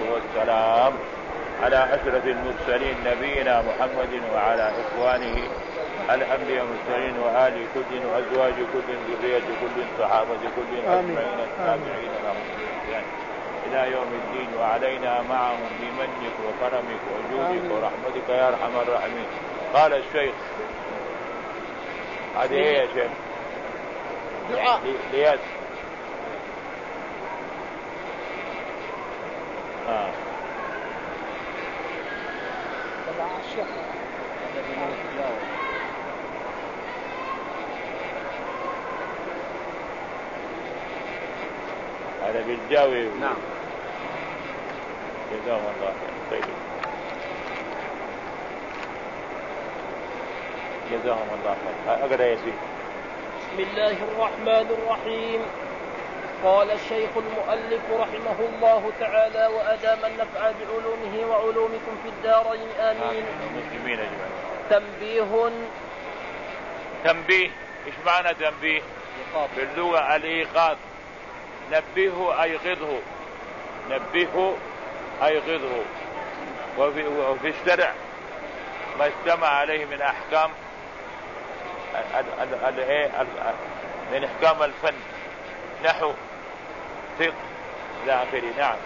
والسلام على أشرف المرسلين نبينا محمد وعلى إخوانه الأنبياء والمرسلين وآل كل وأزواج كل ذرية كل صحابة كل أجمعين التابعين لهم بإحسان إلى يوم الدين وعلينا معهم بمنك وكرمك وجودك ورحمتك يا أرحم الراحمين. قال الشيخ هذه إيه يا شيخ؟ دعاء لياس. هذا بالجاوي. نعم. جزاهم الله خير. طيب جزاهم الله خير. أقرأ يا سيدي. بسم الله الرحمن الرحيم. قال الشيخ المؤلف رحمه الله تعالى وأدام النفع بعلومه وعلومكم في الدارين آمين. المسلمين أجمعين. تنبيه. إيش معنى تنبيه؟ باللغة الإيقاظ. نبهه أيقظه. وفي الشرع ما اجتمع عليه من أحكام من أحكام الفن نحو فقه إلى آخره. نعم.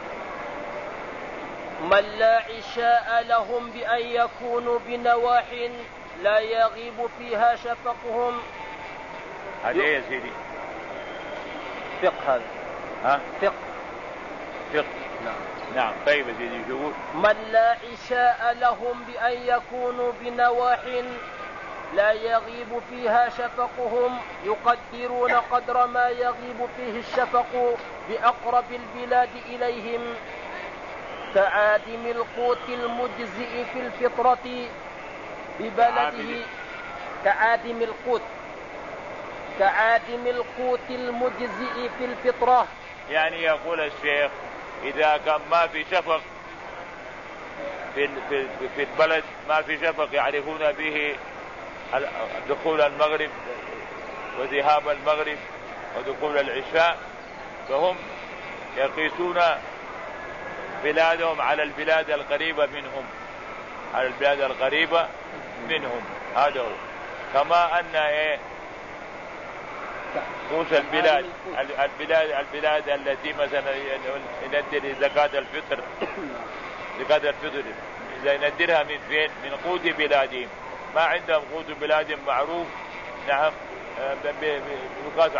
من لا عشاء لهم بأن يكونوا بنواح لا يغيب فيها شفقهم. هذا يا سيدي فقه. هذا فقه. نعم. طيب يا سيدي شو؟ من لا عشاء لهم بأن يكونوا بنواح لا يغيب فيها شفقهم يقدرون قدر ما يغيب فيه الشفق بأقرب البلاد إليهم كعادم القوت المجزئ في الفطرة ببلده. كعادم القوت المجزئ في الفطرة. يعني يقول الشيخ إذا كان ما في شفق في البلد، ما في شفق يعرفون به دخول المغرب وذهاب المغرب ودخول العشاء، فهم يقيسون بلادهم على البلاد القريبة منهم. هذا هو. كما أن قوس البلاد التي مثلا يندر زكاة الفطر إذا يندرها من فين؟ من قوت بلادهم. ما عندهم قوت بلاد معروف. نعم. يقاس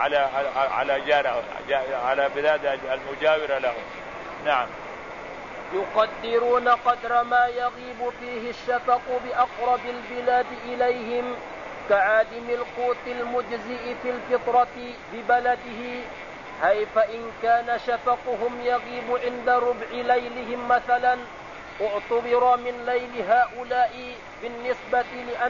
على بلاد المجاورة لهم. نعم. يقدرون قدر ما يغيب فيه الشفق بأقرب البلاد إليهم كعادم القوت المجزئ في الفطرة ببلده. هي فإن كان شفقهم يغيب عند ربع ليلهم مثلا اعتبر من ليل هؤلاء بالنسبة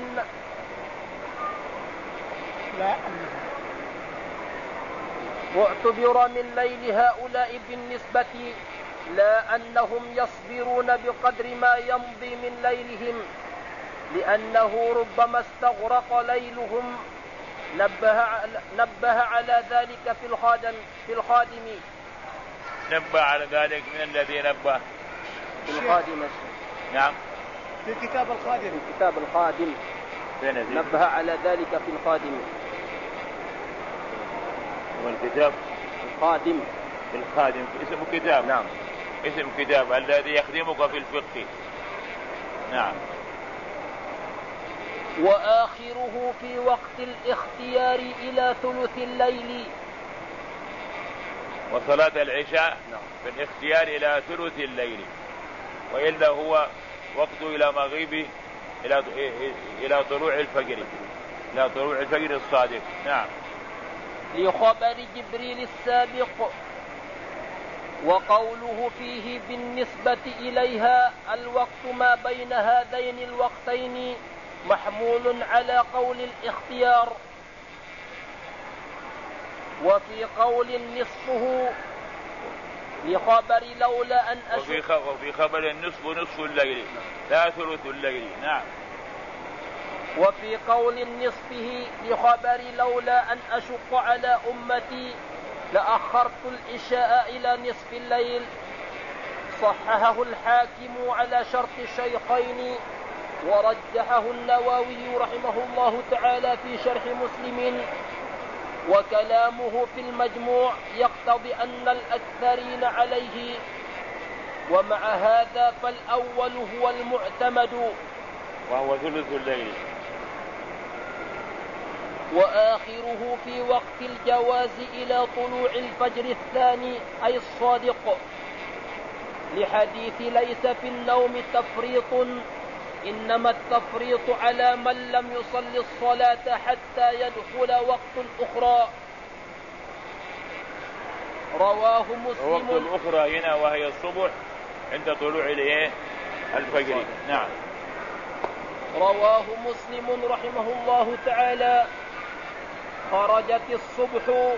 لا أنهم يصبرون بقدر ما يمضي من ليلهم لأنه ربما استغرق ليلهم. نبه على ذلك في الخادم. نبه على ذلك من الذي نبه في الخادم. نعم. في كتاب الخادم. نبه على ذلك في الخادم. والكتاب الخادم. اسم كتاب. نعم. اسم كتاب الذي يخدمك في الفقه. نعم. وآخره في وقت الاختيار إلى ثلث الليل. وصلاة العشاء في الاختيار إلى ثلث الليل، وإلا هو وقت إلى مغيب إلى طلوع الفجر الصادق. نعم. لخبر جبريل السابق. وقوله فيه بالنسبة إليها الوقت ما بين هذين الوقتين محمول على قول الاختيار. وفي قول نصفه لخبر لولا أن وفي خبر النصف نصف الليل لا ثلث الليل. نعم. وفي قول نصفه لخبر لولا أن أشق على أمتي لأخرت العشاء إلى نصف الليل. وصححه الحاكم على شرط الشيخين، ورجحه النووي رحمه الله تعالى في شرح مسلم. وكلامه في المجموع يقتضي أن الأكثرين عليه، ومع هذا فالأول هو المعتمد وهو ثلث الليل، وآخره في وقت الجواز إلى طلوع الفجر الثاني أي الصادق، لحديث ليس في النوم تفريط، إنما التفريط على من لم يصل الصلاة حتى يدخل وقت الأخرى. رواه مسلم. وقت الأخرى هنا وهي الصبح عند طلوع الفجر. نعم. رواه مسلم رحمه الله تعالى: خرجت الصبح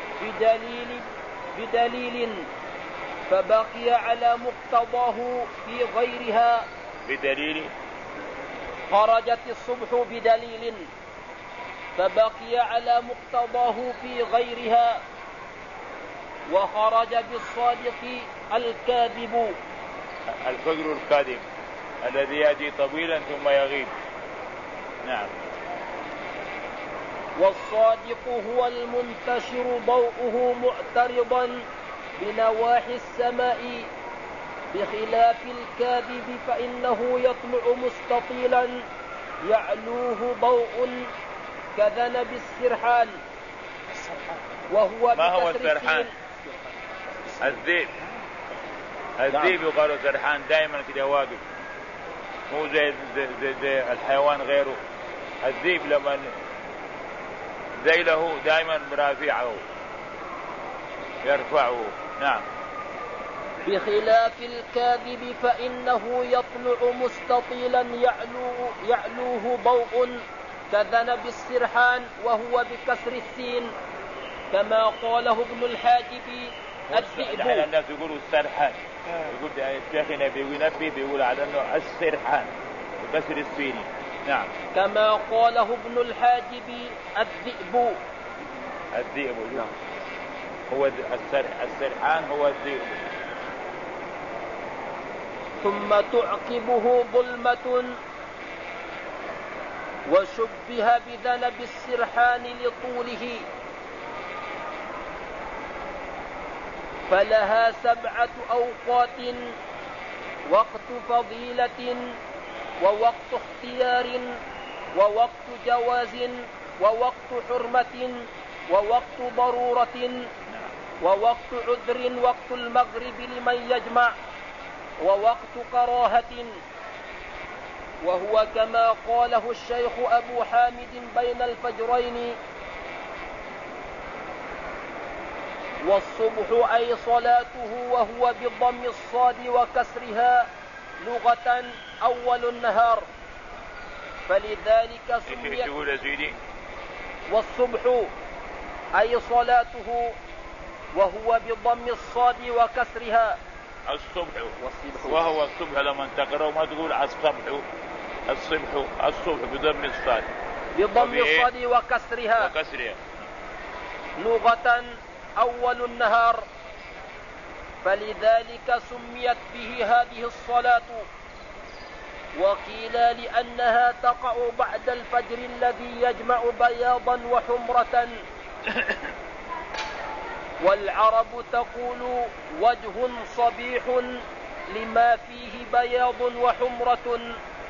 بدليل فبقي على مقتضاه في غيرها. خرجت الصبح بدليل فبقي على مقتضاه في غيرها، وخرج بالصادق الكاذب. الفجر الكاذب الذي يأتي طويلا ثم يغيب. نعم. والصادق هو المنتشر ضوءه معترضا بنواحي السماء، بخلاف الكاذب فإنه يطلع مستطيلا يعلوه ضوء كذنب السرحان، وهو ما هو السرحان؟ الذئب. الذئب يقال سرحان، دائما كده واقف، مو زي الحيوان غيره. الذئب لما ذيله دائما مرافعه يرفعه. نعم. بخلاف الكاذب فإنه يطلع مستطيلا يعلوه ضوء كذنب السرحان، وهو بكسر السين، كما قاله ابن الحاجب الذئب. الناس يقولوا السرحان، يقول شيخنا بينبه بيقول على أنه السرحان بكسر السين. نعم. كما قاله ابن الحاجب الذئب. نعم. هو السرحان هو الذئب. ثم تعقبه ظلمة، وشبه بذنب السرحان لطوله، فلها 7 أوقات: وقت فضيلة، ووقت اختيار، ووقت جواز، ووقت حرمة، ووقت ضرورة، ووقت عذر، وقت المغرب لمن يجمع، ووقت كراهة. وهو كما قاله الشيخ أبو حامد بين الفجرين. والصبح أي صلاته، وهو بضم الصاد وكسرها لغة أول النهار، فلذلك سميت. والصبح أي صلاته، وهو بضم الصاد وكسرها. الصبح وهو الصبح، لما تقرأ ما تقول الصبح بضم الصاد وكسرها لغة أول النهار، فلذلك سميت به هذه الصلاة. وقيل لأنها تقع بعد الفجر الذي يجمع بياضا وحمرة. والعرب تقول وجه صبيح لما فيه بياض وحمرة.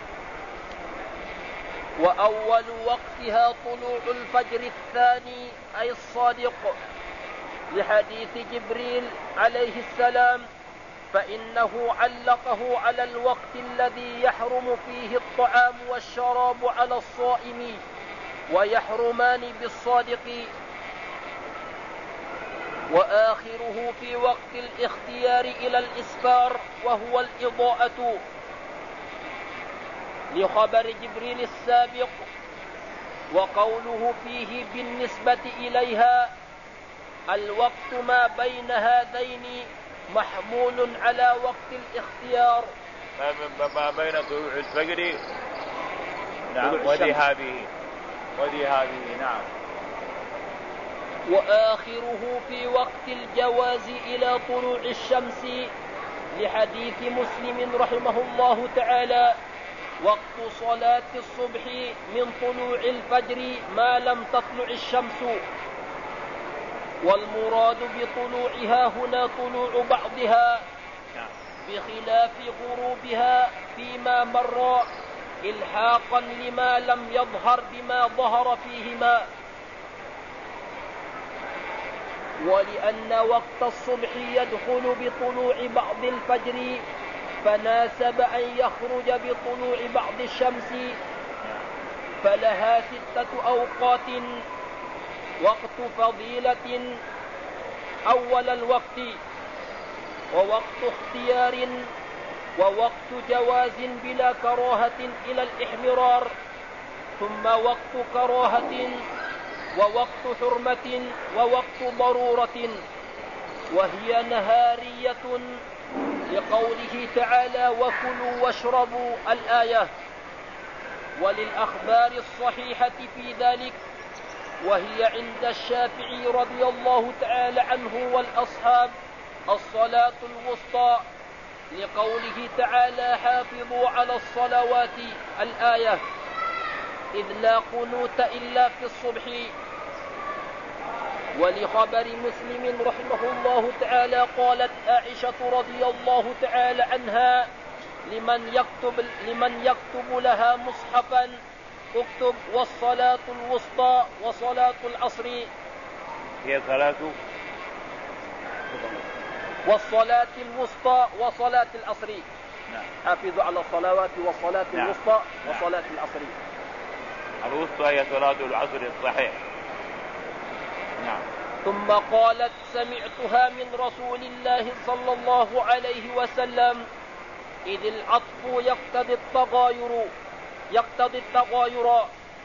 وأول وقتها طلوع الفجر الثاني أي الصادق، لحديث جبريل عليه السلام، فإنه علقه على الوقت الذي يحرم فيه الطعام والشراب على الصائم، ويحرمان بالصادق. وآخره في وقت الاختيار إلى الإسفار، وهو الإضاءة، لخبر جبريل السابق. وقوله فيه بالنسبة إليها الوقت ما بين هذين محمول على وقت الاختيار، ما بين طلوع الفجر نعم وذهابه نعم. وآخره في وقت الجواز إلى طلوع الشمس، لحديث مسلم رحمه الله تعالى: وقت صلاة الصبح من طلوع الفجر ما لم تطلع الشمس. والمراد بطلوعها هنا طلوع بعضها بخلاف غروبها فيما مر، إلحاقا لما لم يظهر بما ظهر فيهما. ولأن وقت الصبح يدخل بطلوع بعض الفجر فناسب أن يخرج بطلوع بعض الشمس، فلها 6 أوقات: وقت فضيلة أول الوقت، ووقت اختيار، ووقت جواز بلا كراهة إلى الإحمرار، ثم وقت كراهة، ووقت حرمة، ووقت ضرورة، وهي نهارية لقوله تعالى: وكلوا واشربوا الآية. وللأخبار الصحيحة في ذلك، وهي عند الشافعي رضي الله تعالى عنه والأصحاب الصلاة الوسطى، لقوله تعالى: حافظوا على الصلوات الآية، إذ لا قنوت إلا في الصبح. ولخبر مسلم رحمه الله تعالى قالت عائشة رضي الله تعالى عنها لمن يكتب لها مصحفا: اكتب والصلاة الوسطى وصلاة العصر. هي صلاة والصلاة الوسطى وصلاة العصر. نعم. حافظوا على الصلوات والصلاة الوسطى وصلاة العصر. الوسطى هي صلاة العصر الصحيح. نعم. ثم قالت: سمعتها من رسول الله صلى الله عليه وسلم: إذ العطف يقتضي التغاير.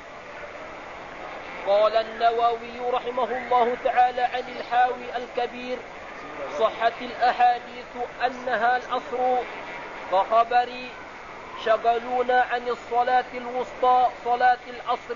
قال النووي رحمه الله تعالى عن الحاوي الكبير: صحت الأحاديث أنها العصر، فخبر شغلونا عن الصلاة الوسطى صلاة العصر.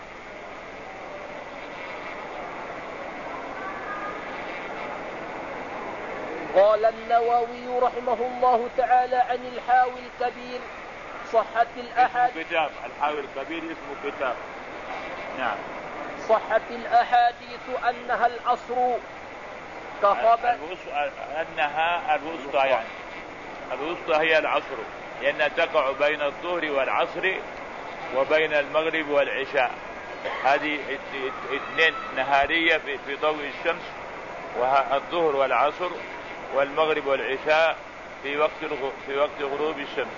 قال النووي رحمه الله تعالى عن الحاوي الكبير: صحت الأحاديث. كتاب الحاوي الكبير اسمه كتاب. نعم. صحت الأحاديث أنها العصر كخبر أنها الوسطى، يعني الوسطى هي العصر، لأنها تقع بين الظهر والعصر وبين المغرب والعشاء. هذه 2 نهارية في ضوء الشمس، والظهر والعصر والمغرب والعشاء في وقت غروب الشمس،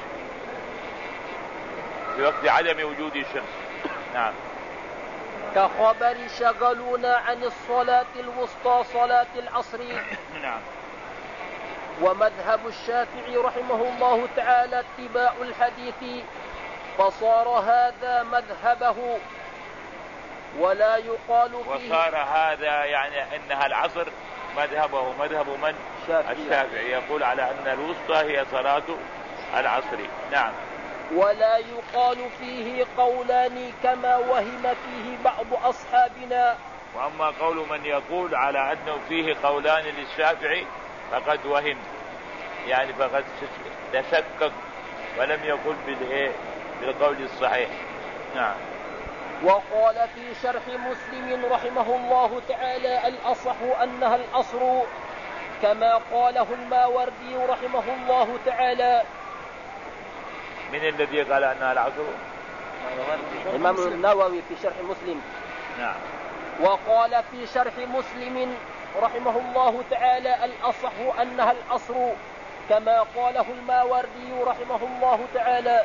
في وقت عدم وجود الشمس. نعم. كخبر شغلونا عن الصلاة الوسطى صلاة العصر. نعم. ومذهب الشافعي رحمه الله تعالى اتباع الحديث، فصار هذا مذهبه ولا يقال فيه. وصار هذا يعني أنها العصر مذهبه، مذهب من؟ الشافعي يقول على أن الوسطى هي صلاة العصر. نعم. ولا يقال فيه قولان كما وهم فيه بعض أصحابنا. وأما قول من يقول على أنه فيه قولان للشافعي فقد وهم، يعني فقد تشكك ولم يقل بالقول الصحيح. نعم. وقال في شرح مسلم رحمه الله تعالى: الأصح أنها العصر، كما قاله الماوردي رحمه الله تعالى. من الذي قال أنها العصر؟ الإمام النووي في شرح مسلم. نعم. وقال في شرح مسلم رحمه الله تعالى: الأصح أنها العصر، كما قاله الماوردي رحمه الله تعالى.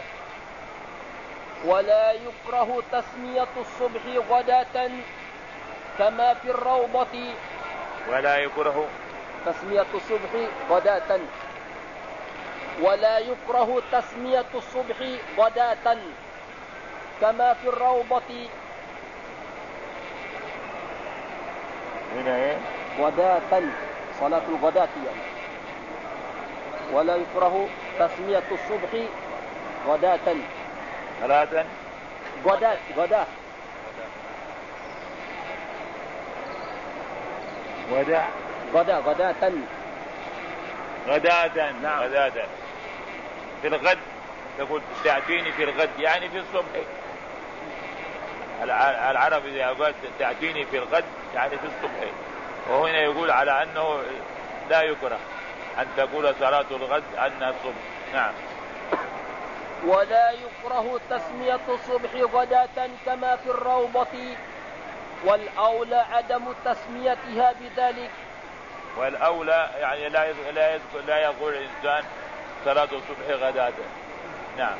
ولا يكره تسمية الصبح غداة كما في الروضة. ولا يكره تسمية الصبح غداة. ولا يكره تسمية الصبح غداة كما في الروضة. هنا ايه؟ غداة، صلاة الغداة يعني. ولا يكره تسمية الصبح غداة. ثلاثا غداة غداة ودع غداة غداة. نعم. غداة في الغد، تقول تأتيني في الغد يعني في الصبح. العرب إذا قالت تأتيني في الغد يعني في الصبح، وهنا يقول على أنه لا يكره أن تقول صلاة الغد أنها الصبح. نعم. ولا يكره تسمية الصبح غداة كما في الروضة، والأولى عدم تسميتها بذلك. والأولى يعني لا يقول الإنسان صلاة الصبح غداة. نعم.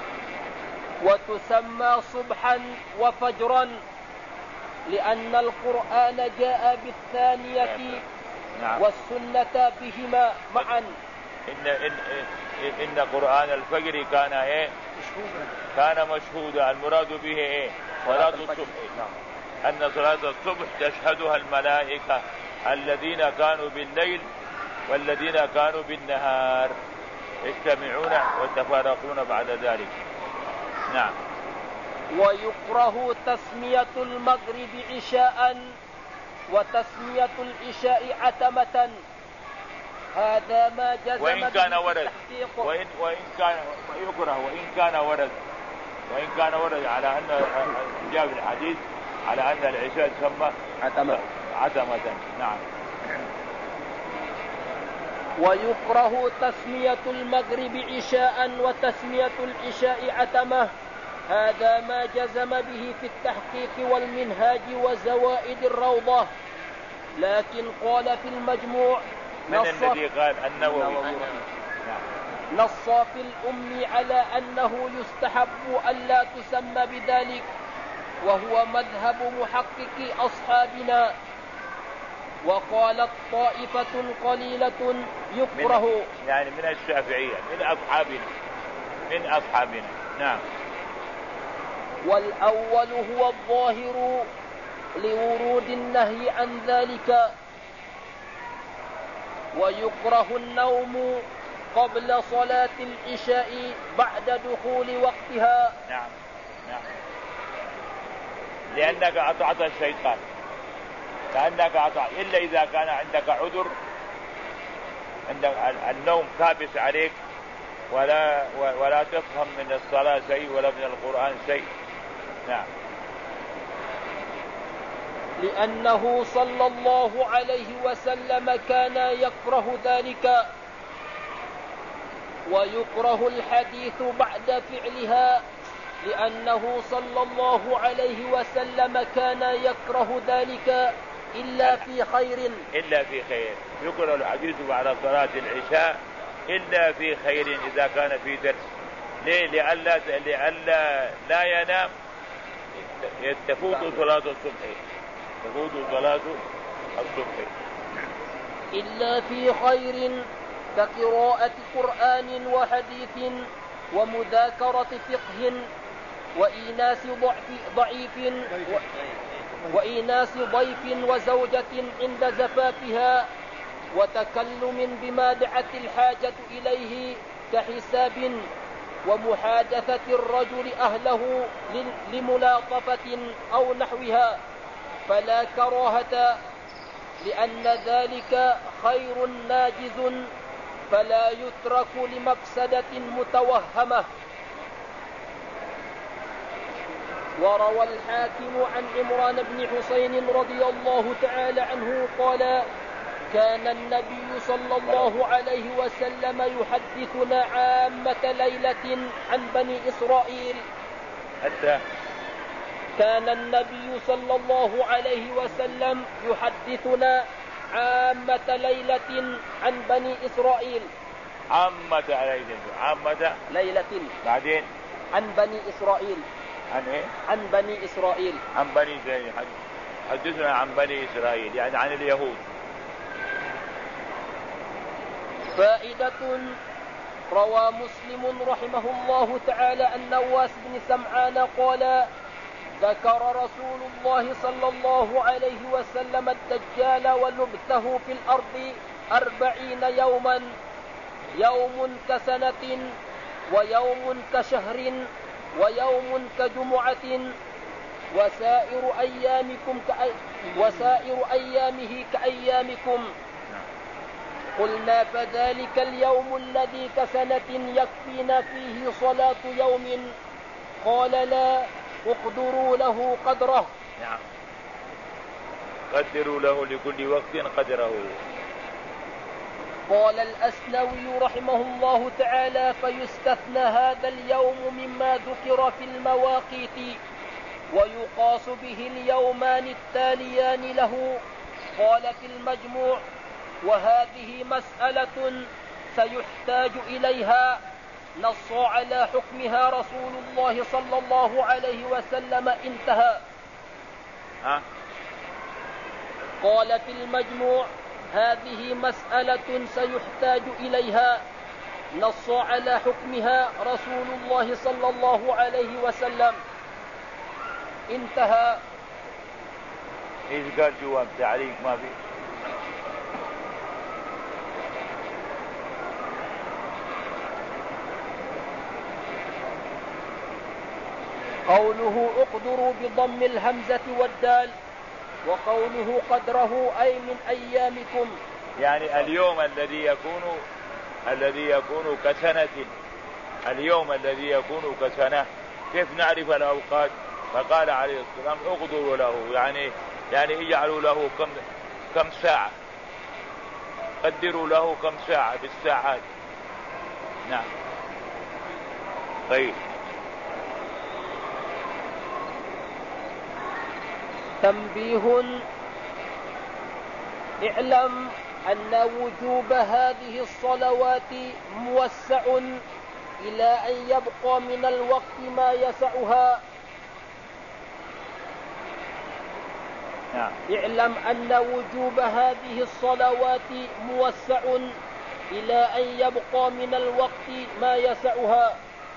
وتسمى صبحا وفجرا لأن القرآن جاء بالثانية. نعم. والسنة بهما معا. إن قرآن الفجر كان إيه؟ كان مشهودا. المراد به إيه؟ صلاة الصبح. أن صلاة الصبح تشهدها الملائكة الذين كانوا بالليل والذين كانوا بالنهار، يجتمعون ويتفارقون بعد ذلك. نعم. ويكره تسمية المغرب عشاء وتسمية العشاء عتمة، هذا ما جزم وإن كان ورد التحقيق. وإن كان يكره وإن كان ورد على أن جاء في الحديث على أن العشاء تسمى عتمة. نعم. ويكره تسمية المغرب عشاء وتسمية العشاء عتمة، هذا ما جزم به في التحقيق والمنهاج وزوائد الروضة. لكن قال في المجموع من الذي قال؟ النووي. نص في الأم على أنه يستحب ألا تسمى بذلك، وهو مذهب محقق أصحابنا. وقالت طائفة قليلة يكره، يعني من الشافعية من أصحابنا. نعم. والأول هو الظاهر لورود النهي عن ذلك. ويكره النوم قبل صلاة العشاء بعد دخول وقتها. نعم. نعم. لأنك أطعت الشيطان، إلا إذا كان عندك عذر، عندك النوم كابس عليك ولا تفهم من الصلاة شيء ولا من القرآن شيء. نعم. لأنه صلى الله عليه وسلم كان يكره ذلك. ويكره الحديث بعد فعلها، لأنه صلى الله عليه وسلم كان يكره ذلك إلا في خير. يكره الحديث بعد صلاة العشاء إلا في خير، إذا كان في درس. ليه؟ لئلا لا ينام، تفوت صلاة الصبح. إلا في خير كقراءة قرآن وحديث ومذاكرة فقه وإيناس ضيف وزوجة عند زفافها، وتكلم بما دعت الحاجة إليه كحساب، ومحادثة الرجل أهله لملاطفة أو نحوها، فلا كراهة، لأن ذلك خير ناجز فلا يترك لمفسدة متوهمة. وروى الحاكم عن عمران بن حسين رضي الله تعالى عنه قال: كان النبي صلى الله عليه وسلم يحدثنا عامة ليلة عن بني إسرائيل. كان النبي صلى الله عليه وسلم يحدثنا عامة ليلة عن بني إسرائيل. عامة ليلة بعدين عن بني إسرائيل. عن إيه؟ عن بني إسرائيل. عن بني إسرائيل. حدثنا عن بني إسرائيل يعني عن اليهود. فائدة: روى مسلم رحمه الله تعالى عن نواس بن سمعان قال: ذكر رسول الله صلى الله عليه وسلم الدجال ولبثه في الأرض 40 يوما، يوم كسنة ويوم كشهر ويوم كجمعة، وسائر أيامه كأيامكم. قلنا فذلك اليوم الذي كسنة يكفينا فيه صلاة يوم. قال لا، اقدروا له قدره. نعم، قدروا له لكل وقت قدره. قال الأسنوي رحمه الله تعالى: فيستثنى هذا اليوم مما ذكر في المواقيت ويقاس به اليومان التاليان له. قال في المجموع: وهذه مسألة سيحتاج إليها، نص على حكمها رسول الله صلى الله عليه وسلم. انتهى. قال في المجموع: هذه مسألة سيحتاج إليها، نص على حكمها رسول الله صلى الله عليه وسلم. انتهى. ايش قال جواب تعليق ما في؟ قوله اقدروا بضم الهمزة والدال، وقوله قدره أي من أيامكم، يعني اليوم الذي يكون كسنة. اليوم الذي يكون كسنة كيف نعرف الأوقات؟ فقال عليه السلام: اقدروا له، يعني اجعلوا له كم ساعة، قدروا له كم ساعة بالساعات. نعم. طيب. تنبيه: اعلم أن وجوب هذه الصلوات موسع إلى أن يبقى من الوقت ما يسعها. اعلم أن وجوب هذه الصلوات موسع إلى أن يبقى من الوقت ما يسعها.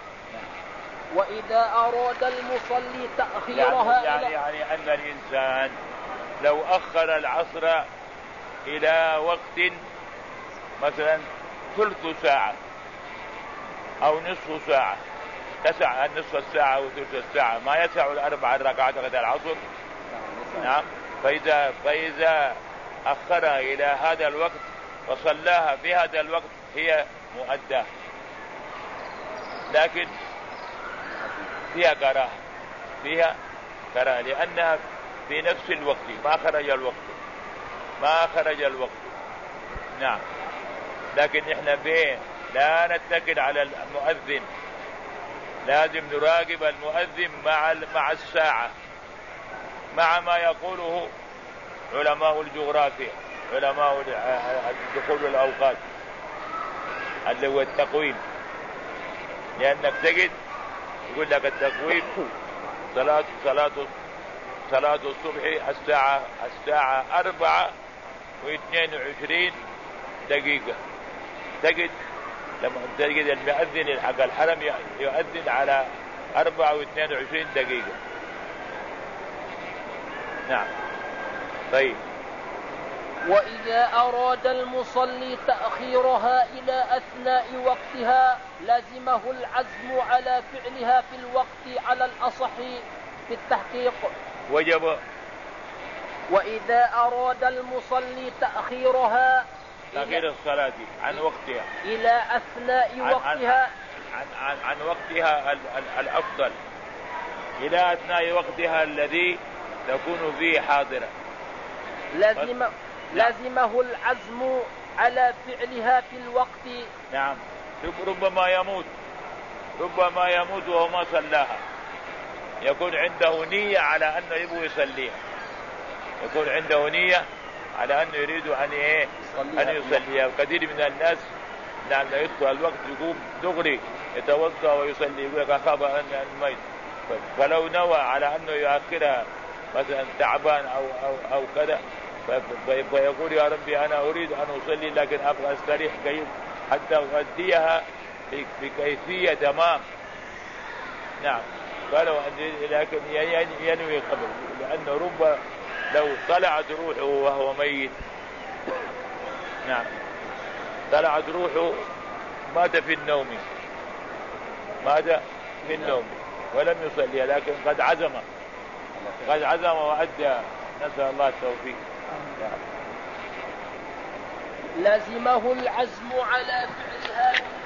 وإذا أراد المصلي تأخيرها يعني أن الإنسان لو أخر العصر إلى وقت مثلا ثلث ساعة أو نصف ساعة، تسع النصف الساعة وثلث الساعة، ما يسع الأربع ركعات غدا العصر. نعم. فإذا أخرها إلى هذا الوقت وصلاها في هذا الوقت هي مؤداة، لكن فيها كراهة لأنها في نفس الوقت ما خرج الوقت. نعم. لكن احنا لا نتكل على المؤذن، لازم نراقب المؤذن مع الساعة، مع ما يقوله علماء الجغرافيا، علماء دخول الأوقات اللي هو التقويم. لأنك تجد يقول لك التقويم صلاة الصبح الساعة 4:22 دقيقة. لما تجد المؤذن حق الحرم يؤذن على 4:22 دقيقة. نعم. طيب. وإذا أراد المصلي تأخيرها إلى أثناء وقتها لزمه العزم على فعلها في الوقت على الأصح في التحقيق. وجب. وإذا أراد المصلي تأخيرها تأخير الصلاة عن وقتها إلى أثناء وقتها عن وقتها الأفضل إلى أثناء وقتها الذي تكون فيه حاضرة، لزمه العزم على فعلها في الوقت. نعم. ربما يموت وهو ما صلاها، يكون عنده نية على أنه يبغى يصليها، يكون عنده نية على أنه يريد أن يصليها. كثير من الناس لأن يدخل الوقت يقوم دغري يتوضأ ويصلي، يقول لك أخاف أن الميت، فلو نوى على أنه يؤخرها مثلا تعبان أو كذا، فيقول يا ربي أنا أريد أن أصلي لكن أبغى أستريح حتى أؤديها بكيفية تمام. نعم. قالوا لكن ينوي قبل، لأنه رب لو طلعت روحه وهو ميت، نعم، طلعت روحه مات في النوم ولم يصلي، لكن قد عزم وأدى. نسأل الله التوفيق. لزمه العزم على فعلها